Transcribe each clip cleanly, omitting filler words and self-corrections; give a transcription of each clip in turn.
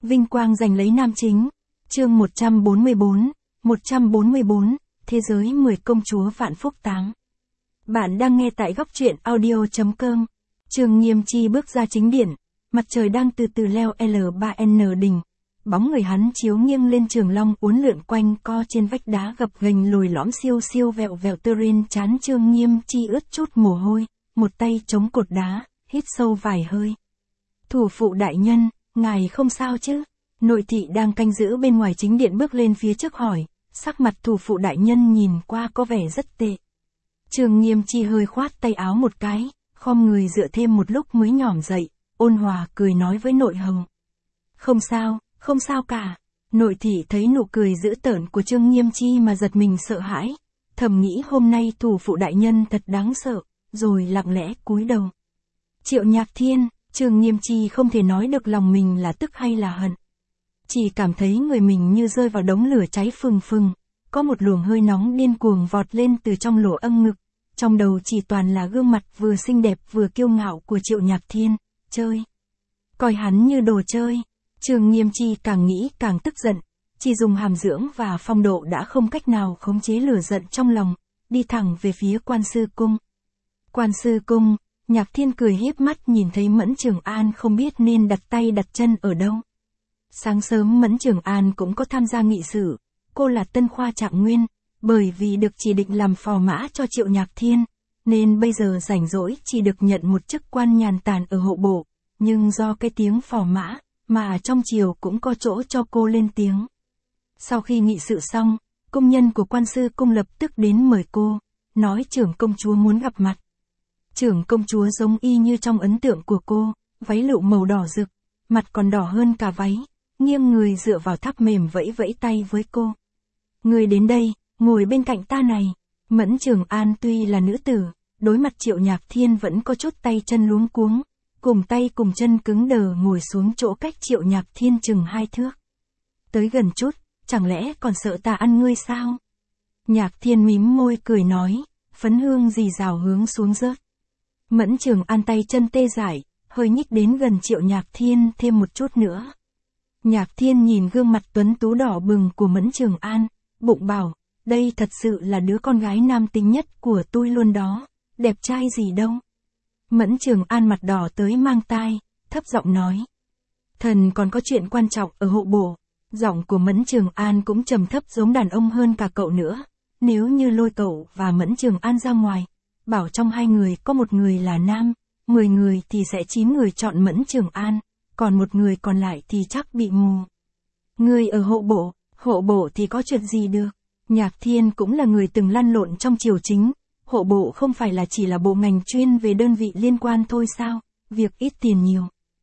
Vinh quang giành lấy nam chính. Chương 144, Thế giới 10 công chúa vạn phúc táng. Bạn đang nghe tại góc truyện audio.com. Trường Nghiêm Chi bước ra chính điện, mặt trời đang từ từ leo L3N đỉnh. Bóng người hắn chiếu nghiêng lên trường long uốn lượn quanh co trên vách đá gập ghềnh lồi lõm siêu siêu vẹo vẹo tơ rin chán Trương Nghiêm Chi ướt chút mồ hôi, một tay chống cột đá, hít sâu vài hơi. Thủ phụ đại nhân, ngài không sao chứ? Nội thị đang canh giữ bên ngoài chính điện bước lên phía trước hỏi, sắc mặt thủ phụ đại nhân nhìn qua có vẻ rất tệ. Trường Nghiêm Chi hơi khoát tay áo một cái, khom người dựa thêm một lúc mới nhỏm dậy, ôn hòa cười nói với nội hầu. Không sao cả. Nội thị thấy nụ cười dữ tợn của Trương Nghiêm Chi mà giật mình sợ hãi, thầm nghĩ hôm nay thủ phụ đại nhân thật đáng sợ, rồi lặng lẽ cúi đầu. Triệu Nhạc Thiên, Trương Nghiêm Chi không thể nói được lòng mình là tức hay là hận. Chỉ cảm thấy người mình như rơi vào đống lửa cháy phừng phừng, có một luồng hơi nóng điên cuồng vọt lên từ trong lỗ âm ngực, trong đầu chỉ toàn là gương mặt vừa xinh đẹp vừa kiêu ngạo của Triệu Nhạc Thiên, coi hắn như đồ chơi. Trương Nghiêm Chi càng nghĩ càng tức giận, chỉ dùng hàm dưỡng và phong độ đã không cách nào khống chế lửa giận trong lòng, đi thẳng về phía Quan Sư Cung. Quan Sư Cung, Nhạc Thiên cười hiếp mắt nhìn thấy Mẫn Trường An không biết nên đặt tay đặt chân ở đâu. Sáng sớm Mẫn Trường An cũng có tham gia nghị sự, cô là tân khoa trạng nguyên, bởi vì được chỉ định làm phò mã cho Triệu Nhạc Thiên, nên bây giờ rảnh rỗi chỉ được nhận một chức quan nhàn tản ở hộ bộ, nhưng do cái tiếng phò mã, mà trong triều cũng có chỗ cho cô lên tiếng. Sau khi nghị sự xong, công nhân của Quan Sư Cung lập tức đến mời cô, nói trưởng công chúa muốn gặp mặt. Trưởng công chúa giống y như trong ấn tượng của cô, váy lụa màu đỏ rực, mặt còn đỏ hơn cả váy, nghiêng người dựa vào tháp mềm vẫy vẫy tay với cô. Người đến đây, ngồi bên cạnh ta này. Mẫn Trường An tuy là nữ tử, đối mặt Triệu Nhạc Thiên vẫn có chút tay chân luống cuống, cùng tay cùng chân cứng đờ ngồi xuống chỗ cách Triệu Nhạc Thiên chừng 2 thước. Tới gần chút, chẳng lẽ còn sợ ta ăn ngươi sao? Nhạc Thiên mím môi cười nói, phấn hương rì rào hướng xuống rớt. Mẫn Trường An tay chân tê dại, hơi nhích đến gần Triệu Nhạc Thiên thêm một chút nữa. Nhạc Thiên nhìn gương mặt tuấn tú đỏ bừng của Mẫn Trường An, bụng bảo, đây thật sự là đứa con gái nam tính nhất của tôi luôn đó, đẹp trai gì đâu. Mẫn Trường An mặt đỏ tới mang tai, thấp giọng nói. Thần còn có chuyện quan trọng ở hộ bộ. Giọng của Mẫn Trường An cũng trầm thấp giống đàn ông hơn cả cậu nữa. Nếu như lôi cậu và Mẫn Trường An ra ngoài, bảo trong 2 người có một người là nam, 10 người thì sẽ 9 người chọn Mẫn Trường An, còn một người còn lại thì chắc bị mù. Người ở hộ bộ thì có chuyện gì được. Nhạc Thiên cũng là người từng lăn lộn trong triều chính. Hộ bộ không phải là chỉ là bộ ngành chuyên về đơn vị liên quan thôi sao, việc ít tiền nhiều.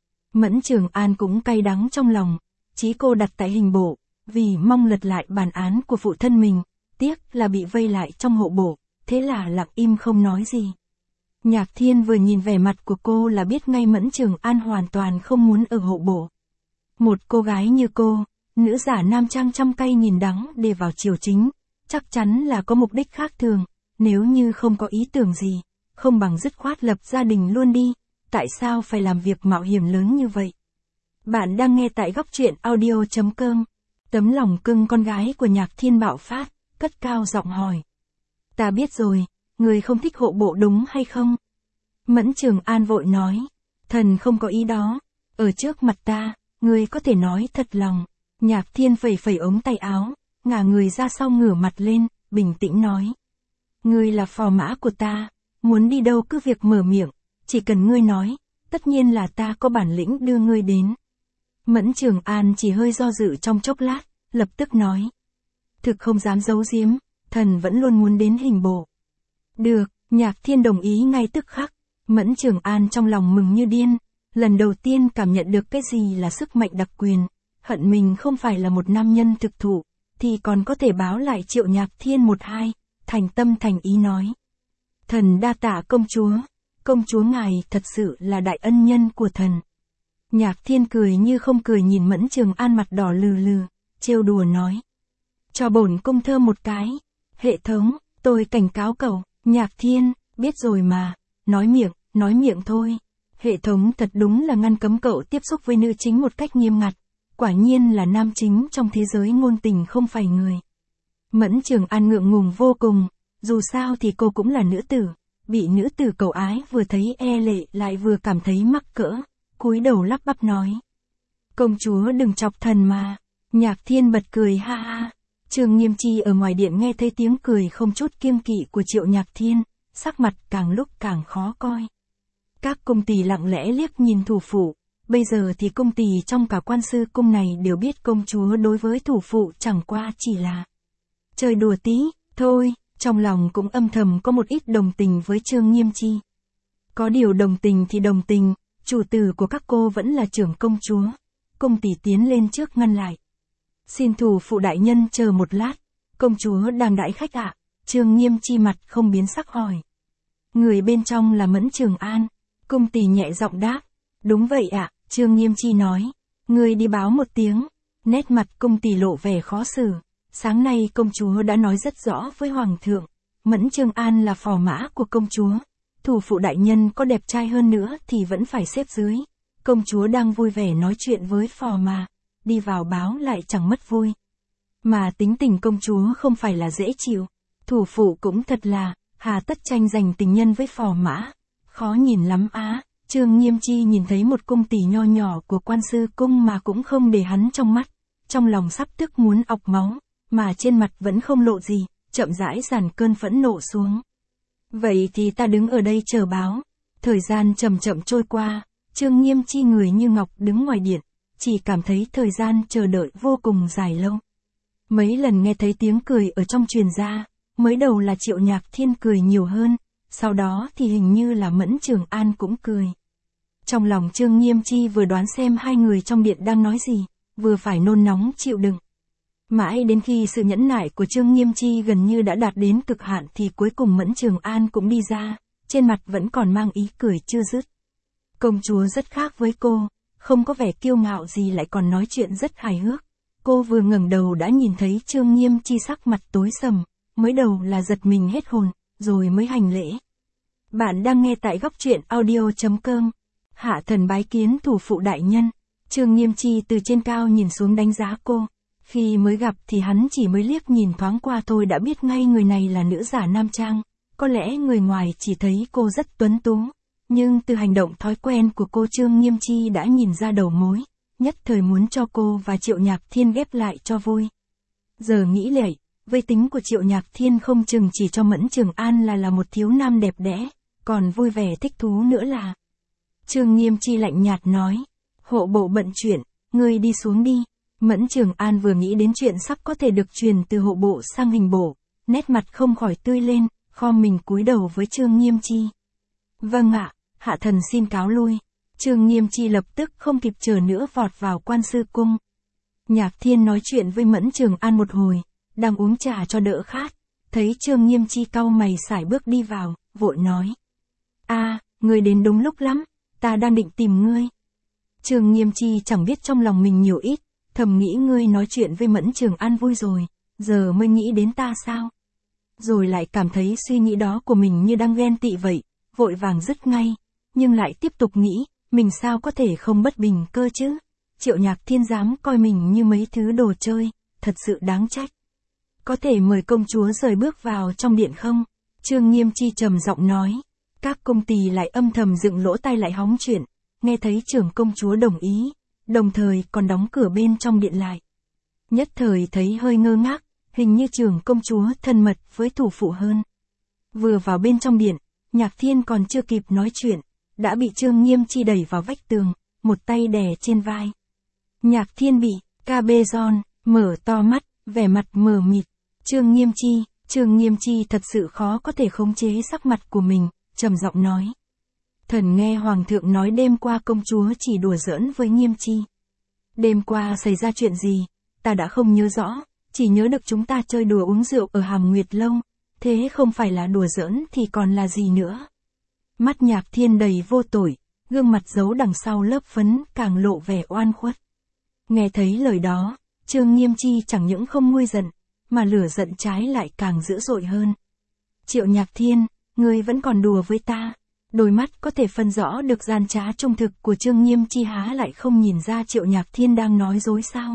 Mẫn Trường An cũng cay đắng trong lòng, chí cô đặt tại hình bộ, vì mong lật lại bản án của phụ thân mình, tiếc là bị vây lại trong hộ bộ, thế là lặng im không nói gì. Nhạc Thiên vừa nhìn vẻ mặt của cô là biết ngay Mẫn Trường An hoàn toàn không muốn ở hộ bộ. Một cô gái như cô, nữ giả nam trang trăm cây nghìn đắng để vào triều chính, chắc chắn là có mục đích khác thường. Nếu như không có ý tưởng gì, không bằng dứt khoát lập gia đình luôn đi, tại sao phải làm việc mạo hiểm lớn như vậy? Bạn đang nghe tại góc truyện audio.com. Tấm lòng cưng con gái của Nhạc Thiên bạo phát, cất cao giọng hỏi. Ta biết rồi, người không thích hộ bộ đúng hay không? Mẫn Trường An vội nói, thần không có ý đó, ở trước mặt ta, người có thể nói thật lòng. Nhạc Thiên phẩy phẩy ống tay áo, ngả người ra sau ngửa mặt lên, bình tĩnh nói. Ngươi là phò mã của ta, muốn đi đâu cứ việc mở miệng, chỉ cần ngươi nói, tất nhiên là ta có bản lĩnh đưa ngươi đến. Mẫn Trường An chỉ hơi do dự trong chốc lát, lập tức nói. Thực không dám giấu giếm, thần vẫn luôn muốn đến hình bộ. Được, Nhạc Thiên đồng ý ngay tức khắc. Mẫn Trường An trong lòng mừng như điên, lần đầu tiên cảm nhận được cái gì là sức mạnh đặc quyền, hận mình không phải là một nam nhân thực thụ, thì còn có thể báo lại Triệu Nhạc Thiên 1-2. Thành tâm thành ý nói. Thần đa tạ công chúa ngài thật sự là đại ân nhân của thần. Nhạc Thiên cười như không cười nhìn Mẫn Trường An mặt đỏ lừ lừ, trêu đùa nói. Cho bổn cung thơm một cái. Hệ thống, tôi cảnh cáo cậu. Nhạc Thiên, biết rồi mà, nói miệng thôi. Hệ thống thật đúng là ngăn cấm cậu tiếp xúc với nữ chính một cách nghiêm ngặt. quả nhiên là nam chính trong thế giới ngôn tình không phải người. Mẫn Trường An ngượng ngùng vô cùng, dù sao thì cô cũng là nữ tử, bị nữ tử cầu ái vừa thấy e lệ lại vừa cảm thấy mắc cỡ, cúi đầu lắp bắp nói. Công chúa đừng chọc thần mà. Nhạc Thiên bật cười ha ha. Trương Nghiêm Chi ở ngoài điện nghe thấy tiếng cười không chút kiêng kỵ của Triệu Nhạc Thiên, sắc mặt càng lúc càng khó coi. Các cung tỳ lặng lẽ liếc nhìn thủ phụ, bây giờ thì cung tỳ trong cả Quan Sư Cung này đều biết công chúa đối với thủ phụ chẳng qua chỉ là chơi đùa tí, thôi, trong lòng cũng âm thầm có một ít đồng tình với Trương Nghiêm Chi. Có điều đồng tình thì đồng tình, chủ tử của các cô vẫn là trưởng công chúa. Cung tỷ tiến lên trước ngăn lại. Xin thủ phụ đại nhân chờ một lát, công chúa đang đãi khách ạ. Trương Nghiêm Chi mặt không biến sắc hỏi. Người bên trong là Mẫn Trường An. Cung tỷ nhẹ giọng đáp. Đúng vậy ạ, Trương Nghiêm Chi nói. Người đi báo một tiếng. Nét mặt cung tỷ lộ vẻ khó xử. Sáng nay công chúa đã nói rất rõ với hoàng thượng. Mẫn Trường An là phò mã của công chúa. Thủ phụ đại nhân có đẹp trai hơn nữa thì vẫn phải xếp dưới. Công chúa đang vui vẻ nói chuyện với phò mà. Đi vào báo lại chẳng mất vui. Mà tính tình công chúa không phải là dễ chịu. Thủ phụ cũng thật là, hà tất tranh giành tình nhân với phò mã. Khó nhìn lắm á. Trương Nghiêm Chi nhìn thấy một cung tỷ nho nhỏ của Quan Sư Cung mà cũng không để hắn trong mắt. Trong lòng sắp tức muốn ọc máu, mà trên mặt vẫn không lộ gì, chậm rãi dàn cơn phẫn nộ xuống. Vậy thì ta đứng ở đây chờ báo. Thời gian chậm chậm trôi qua, Trương Nghiêm Chi người như ngọc đứng ngoài điện, chỉ cảm thấy thời gian chờ đợi vô cùng dài lâu. Mấy lần nghe thấy tiếng cười ở trong truyền ra, mới đầu là Triệu Nhạc Thiên cười nhiều hơn, sau đó thì hình như là Mẫn Trường An cũng cười. Trong lòng Trương Nghiêm Chi vừa đoán xem hai người trong điện đang nói gì, vừa phải nôn nóng chịu đựng. Mãi đến khi sự nhẫn nại của Trương Nghiêm Chi gần như đã đạt đến cực hạn thì cuối cùng Mẫn Trường An cũng đi ra, trên mặt vẫn còn mang ý cười chưa dứt. Công chúa rất khác với cô, không có vẻ kiêu ngạo gì lại còn nói chuyện rất hài hước. Cô vừa ngẩng đầu đã nhìn thấy Trương Nghiêm Chi sắc mặt tối sầm, mới đầu là giật mình hết hồn, rồi mới hành lễ. Bạn đang nghe tại góc truyện audio.com. Hạ thần bái kiến thủ phụ đại nhân. Trương Nghiêm Chi từ trên cao nhìn xuống đánh giá cô. Khi mới gặp thì hắn chỉ mới liếc nhìn thoáng qua thôi đã biết ngay người này là nữ giả nam trang. Có lẽ người ngoài chỉ thấy cô rất tuấn tú. Nhưng từ hành động thói quen của cô Trương Nghiêm Chi đã nhìn ra đầu mối. Nhất thời muốn cho cô và Triệu Nhạc Thiên ghép lại cho vui. Giờ nghĩ lại, với tính của Triệu Nhạc Thiên không chừng chỉ cho Mẫn Trường An là một thiếu nam đẹp đẽ, còn vui vẻ thích thú nữa là. Trương Nghiêm Chi lạnh nhạt nói, hộ bộ bận chuyện, ngươi đi xuống đi. Mẫn Trường An vừa nghĩ đến chuyện sắp có thể được truyền từ hộ bộ sang hình bộ, nét mặt không khỏi tươi lên, khom mình cúi đầu với Trương Nghiêm Chi. Vâng ạ, hạ thần xin cáo lui. Trương Nghiêm Chi lập tức không kịp chờ nữa vọt vào Quan Sư Cung. Nhạc Thiên nói chuyện với Mẫn Trường An một hồi, đang uống trà cho đỡ khát, thấy Trương Nghiêm Chi cau mày sải bước đi vào, vội nói. Ngươi đến đúng lúc lắm, ta đang định tìm ngươi. Trương Nghiêm Chi chẳng biết trong lòng mình nhiều ít, thầm nghĩ ngươi nói chuyện với Mẫn Trường An vui rồi, giờ mới nghĩ đến ta sao? Rồi lại cảm thấy suy nghĩ đó của mình như đang ghen tị vậy, vội vàng dứt ngay, nhưng lại tiếp tục nghĩ, mình sao có thể không bất bình cơ chứ? Triệu Nhạc Thiên dám coi mình như mấy thứ đồ chơi, thật sự đáng trách. Có thể mời công chúa rời bước vào trong điện không? Trương Nghiêm Chi trầm giọng nói. Các cung tỳ lại âm thầm dựng lỗ tai lại hóng chuyện, nghe thấy trưởng công chúa đồng ý, đồng thời còn đóng cửa bên trong điện lại. Nhất thời thấy hơi ngơ ngác, hình như trưởng công chúa thân mật với thủ phụ hơn. Vừa vào bên trong điện, Nhạc Thiên còn chưa kịp nói chuyện, đã bị Trương Nghiêm Chi đẩy vào vách tường, một tay đè trên vai. Nhạc Thiên bị cabê giòn, mở to mắt, vẻ mặt mờ mịt. Trương Nghiêm Chi thật sự khó có thể khống chế sắc mặt của mình, trầm giọng nói. Thần nghe hoàng thượng nói đêm qua công chúa chỉ đùa giỡn với Nghiêm Chi. Đêm qua xảy ra chuyện gì, ta đã không nhớ rõ, chỉ nhớ được chúng ta chơi đùa uống rượu ở Hàm Nguyệt Lâu, thế không phải là đùa giỡn thì còn là gì nữa. Mắt Nhạc Thiên đầy vô tội, gương mặt giấu đằng sau lớp phấn càng lộ vẻ oan khuất. Nghe thấy lời đó, Trương Nghiêm Chi chẳng những không nguôi giận, mà lửa giận trái lại càng dữ dội hơn. Triệu Nhạc Thiên, ngươi vẫn còn đùa với ta. Đôi mắt có thể phân rõ được gian trá trung thực của Trương Nghiêm Chi há lại không nhìn ra Triệu Nhạc Thiên đang nói dối sao?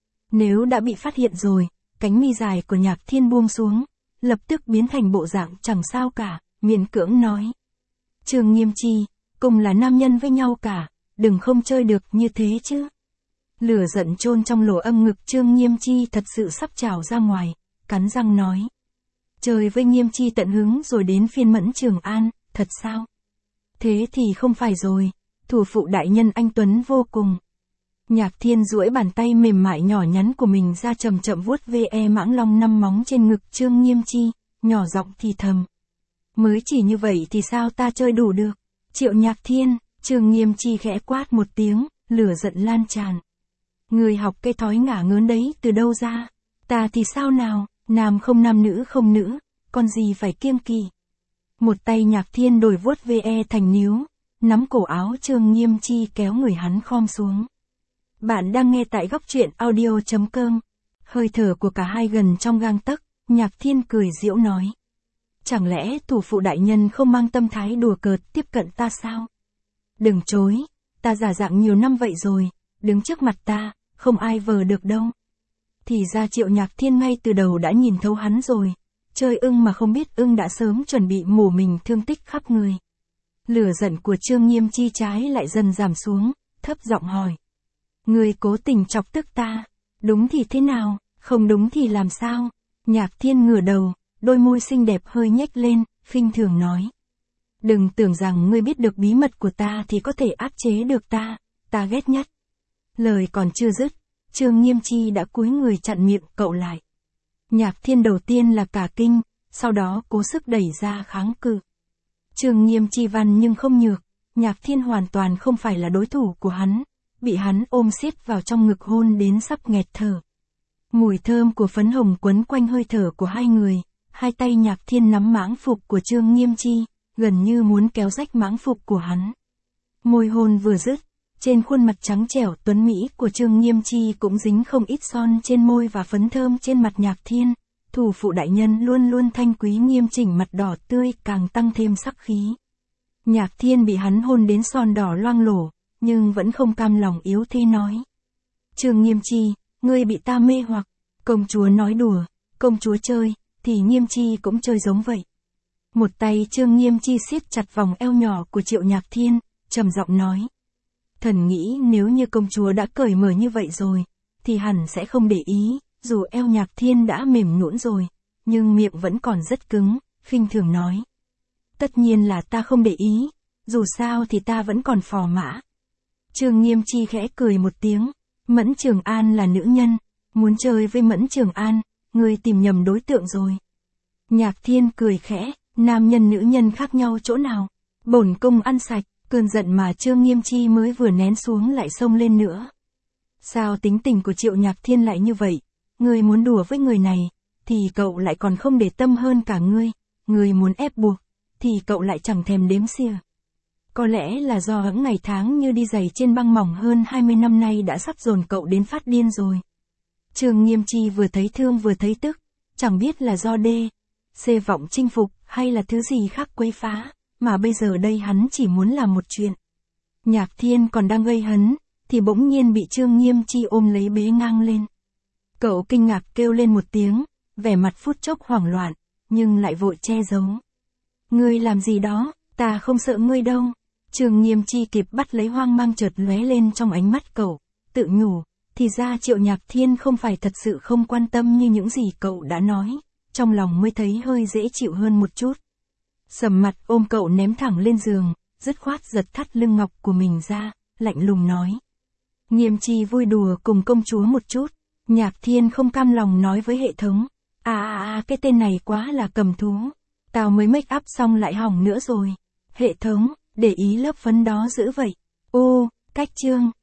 Nếu đã bị phát hiện rồi, cánh mi dài của Nhạc Thiên buông xuống, lập tức biến thành bộ dạng chẳng sao cả, miễn cưỡng nói. Trương Nghiêm Chi, cùng là nam nhân với nhau cả, đừng không chơi được như thế chứ. Lửa giận chôn trong lỗ âm ngực Trương Nghiêm Chi thật sự sắp trào ra ngoài, cắn răng nói. Chơi với Nghiêm Chi tận hứng rồi đến phiên Mẫn Trường An, thật sao? Thế thì không phải rồi, thủ phụ đại nhân anh tuấn vô cùng. Nhạc Thiên duỗi bàn tay mềm mại nhỏ nhắn của mình ra chậm chậm vuốt ve mãng long 5 móng trên ngực Trương Nghiêm Chi, nhỏ giọng thì thầm. Mới chỉ như vậy thì sao ta chơi đủ được? Triệu Nhạc Thiên, Trương Nghiêm Chi khẽ quát một tiếng, lửa giận lan tràn. Người học cái thói ngả ngớn đấy từ đâu ra? Ta thì sao nào, nam không nam nữ không nữ, còn gì phải kiêng kỵ. Một tay Nhạc Thiên đổi vuốt ve thành níu, nắm cổ áo Trương Nghiêm Chi kéo người hắn khom xuống. Bạn đang nghe tại góc truyện audio.com. Hơi thở của cả hai gần trong gang tấc, Nhạc Thiên cười giễu nói. Chẳng lẽ thủ phụ đại nhân không mang tâm thái đùa cợt tiếp cận ta sao? Đừng chối, ta giả dạng nhiều năm vậy rồi, đứng trước mặt ta, không ai vờ được đâu. Thì ra Triệu Nhạc Thiên ngay từ đầu đã nhìn thấu hắn rồi, chơi ưng mà không biết ưng đã sớm chuẩn bị mổ mình thương tích khắp người. Lửa giận của Trương Nghiêm Chi trái lại dần giảm xuống, thấp giọng hỏi. Người cố tình chọc tức ta, đúng thì thế nào, không đúng thì làm sao? Nhạc Thiên ngửa đầu, đôi môi xinh đẹp hơi nhếch lên, khinh thường nói. Đừng tưởng rằng ngươi biết được bí mật của ta thì có thể áp chế được ta ghét nhất. Lời còn chưa dứt, Trương Nghiêm Chi đã cúi người chặn miệng cậu lại. Nhạc Thiên đầu tiên là cả kinh, sau đó cố sức đẩy ra kháng cự. Trương Nghiêm Chi văn nhưng không nhược, Nhạc Thiên hoàn toàn không phải là đối thủ của hắn, bị hắn ôm siết vào trong ngực hôn đến sắp nghẹt thở. Mùi thơm của phấn hồng quấn quanh hơi thở của hai người, hai tay Nhạc Thiên nắm mãng phục của Trương Nghiêm Chi, gần như muốn kéo rách mãng phục của hắn. Môi hôn vừa dứt, trên khuôn mặt trắng trẻo tuấn mỹ của Trương Nghiêm Chi cũng dính không ít son trên môi và phấn thơm trên mặt Nhạc Thiên. Thủ phụ đại nhân luôn luôn thanh quý nghiêm chỉnh mặt đỏ tươi càng tăng thêm sắc khí. Nhạc Thiên bị hắn hôn đến son đỏ loang lổ, nhưng vẫn không cam lòng yếu thế nói. Trương Nghiêm Chi, ngươi bị ta mê hoặc, công chúa nói đùa, công chúa chơi, thì Nghiêm Chi cũng chơi giống vậy. Một tay Trương Nghiêm Chi siết chặt vòng eo nhỏ của Triệu Nhạc Thiên, trầm giọng nói. Thần nghĩ nếu như công chúa đã cởi mở như vậy rồi, thì hẳn sẽ không để ý, dù eo Nhạc Thiên đã mềm nhũn rồi, nhưng miệng vẫn còn rất cứng, khinh thường nói. Tất nhiên là ta không để ý, dù sao thì ta vẫn còn phò mã. Trương Nghiêm Chi khẽ cười một tiếng, Mẫn Trường An là nữ nhân, muốn chơi với Mẫn Trường An, ngươi tìm nhầm đối tượng rồi. Nhạc Thiên cười khẽ, nam nhân nữ nhân khác nhau chỗ nào, bổn cung ăn sạch, cơn giận mà Trương Nghiêm Chi mới vừa nén xuống lại xông lên nữa. Sao tính tình của Triệu Nhạc Thiên lại như vậy, ngươi muốn đùa với người này, thì cậu lại còn không để tâm hơn cả ngươi muốn ép buộc, thì cậu lại chẳng thèm đếm xỉa. Có lẽ là do hững ngày tháng như đi giày trên băng mỏng hơn 20 năm nay đã sắp dồn cậu đến phát điên rồi. Trương Nghiêm Chi vừa thấy thương vừa thấy tức, chẳng biết là do C vọng chinh phục hay là thứ gì khác quấy phá, mà bây giờ đây hắn chỉ muốn làm một chuyện. Nhạc Thiên còn đang gây hấn, thì bỗng nhiên bị Trương Nghiêm Chi ôm lấy bế ngang lên. Cậu kinh ngạc kêu lên một tiếng, vẻ mặt phút chốc hoảng loạn, nhưng lại vội che giấu. Ngươi làm gì đó, ta không sợ ngươi đâu. Trương Nghiêm Chi kịp bắt lấy hoang mang chợt lóe lên trong ánh mắt cậu, tự nhủ, thì ra Triệu Nhạc Thiên không phải thật sự không quan tâm như những gì cậu đã nói, trong lòng mới thấy hơi dễ chịu hơn một chút. Sầm mặt ôm cậu ném thẳng lên giường, dứt khoát giật thắt lưng ngọc của mình ra, lạnh lùng nói. Nghiêm Chi vui đùa cùng công chúa một chút, Nhạc Thiên không cam lòng nói với hệ thống. Cái tên này quá là cầm thú, tao mới make up xong lại hỏng nữa rồi. Hệ thống, để ý lớp phấn đó dữ vậy. Cách chương.